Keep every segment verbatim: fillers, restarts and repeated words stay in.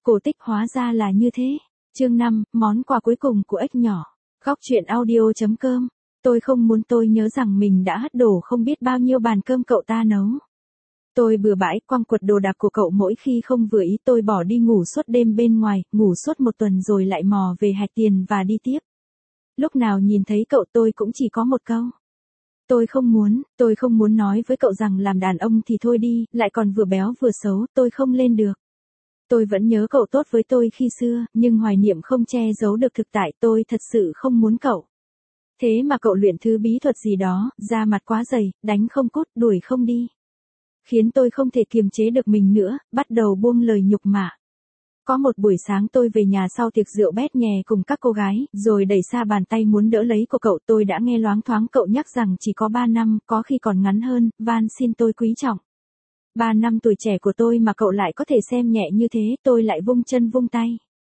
Cổ tích hóa ra là như thế. Chương năm, món quà cuối cùng của ếch nhỏ. Góc truyện audio chấm com. Tôi không muốn tôi nhớ rằng mình đã hất đổ không biết bao nhiêu bàn cơm cậu ta nấu. Tôi bừa bãi quăng quật đồ đạc của cậu mỗi khi không vừa ý. Tôi bỏ đi ngủ suốt đêm bên ngoài, ngủ suốt một tuần rồi lại mò về hạch tiền và đi tiếp. Lúc nào nhìn thấy cậu tôi cũng chỉ có một câu. Tôi không muốn, tôi không muốn nói với cậu rằng làm đàn ông thì thôi đi, lại còn vừa béo vừa xấu, tôi không lên được. Tôi vẫn nhớ cậu tốt với tôi khi xưa, nhưng hoài niệm không che giấu được thực tại, tôi thật sự không muốn cậu. Thế mà cậu luyện thứ bí thuật gì đó, da mặt quá dày, đánh không cút, đuổi không đi. Khiến tôi không thể kiềm chế được mình nữa, bắt đầu buông lời nhục mạ. Có một buổi sáng tôi về nhà sau tiệc rượu bét nhè cùng các cô gái, rồi đẩy xa bàn tay muốn đỡ lấy của cậu. Tôi đã nghe loáng thoáng cậu nhắc rằng chỉ có ba năm, có khi còn ngắn hơn, van xin tôi quý trọng. Ba năm tuổi trẻ của tôi mà cậu lại có thể xem nhẹ như thế, tôi lại vung chân vung tay.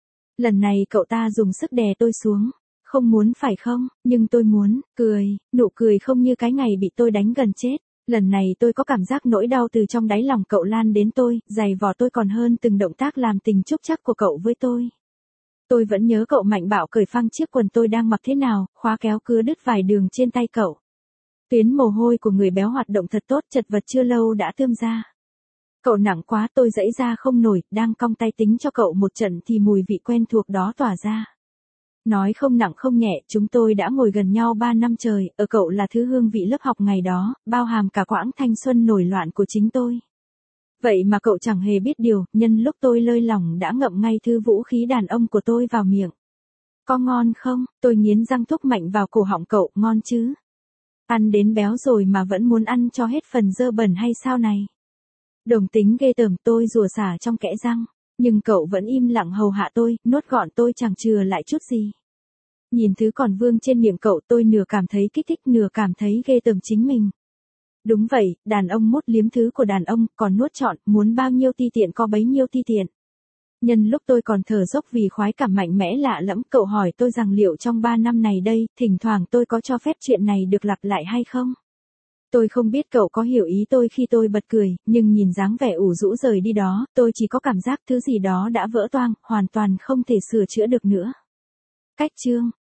Lần này cậu ta dùng sức đè tôi xuống. Không muốn phải không, nhưng tôi muốn, cười, nụ cười không như cái ngày bị tôi đánh gần chết. Lần này tôi có cảm giác nỗi đau từ trong đáy lòng cậu lan đến tôi, giày vò tôi còn hơn từng động tác làm tình chúc chắc của cậu với tôi. Tôi vẫn nhớ cậu mạnh bạo cởi phăng chiếc quần tôi đang mặc thế nào, khóa kéo cứa đứt vài đường trên tay cậu. Tuyến mồ hôi của người béo hoạt động thật tốt, chật vật chưa lâu đã tươm ra. Cậu nặng quá, tôi giãy ra không nổi, đang cong tay tính cho cậu một trận thì mùi vị quen thuộc đó tỏa ra. Nói không nặng không nhẹ, chúng tôi đã ngồi gần nhau ba năm trời, ở cậu là thứ hương vị lớp học ngày đó, bao hàm cả quãng thanh xuân nổi loạn của chính tôi. Vậy mà cậu chẳng hề biết điều, nhân lúc tôi lơi lỏng đã ngậm ngay thứ vũ khí đàn ông của tôi vào miệng. Có ngon không? Tôi nghiến răng thúc mạnh vào cổ họng cậu, ngon chứ? Ăn đến béo rồi mà vẫn muốn ăn cho hết phần dơ bẩn hay sao này? Đồng tính ghê tởm, tôi rủa xả trong kẽ răng. Nhưng cậu vẫn im lặng hầu hạ tôi, nuốt gọn tôi chẳng chừa lại chút gì. Nhìn thứ còn vương trên miệng cậu, tôi nửa cảm thấy kích thích nửa cảm thấy ghê tởm chính mình. Đúng vậy, đàn ông mốt liếm thứ của đàn ông, còn nuốt trọn, muốn bao nhiêu ti tiện có bấy nhiêu ti tiện. Nhân lúc tôi còn thở dốc vì khoái cảm mạnh mẽ lạ lẫm, cậu hỏi tôi rằng liệu trong ba năm này đây, thỉnh thoảng tôi có cho phép chuyện này được lặp lại hay không? Tôi không biết cậu có hiểu ý tôi khi tôi bật cười, nhưng nhìn dáng vẻ ủ rũ rời đi đó, tôi chỉ có cảm giác thứ gì đó đã vỡ toang, hoàn toàn không thể sửa chữa được nữa. Cách chương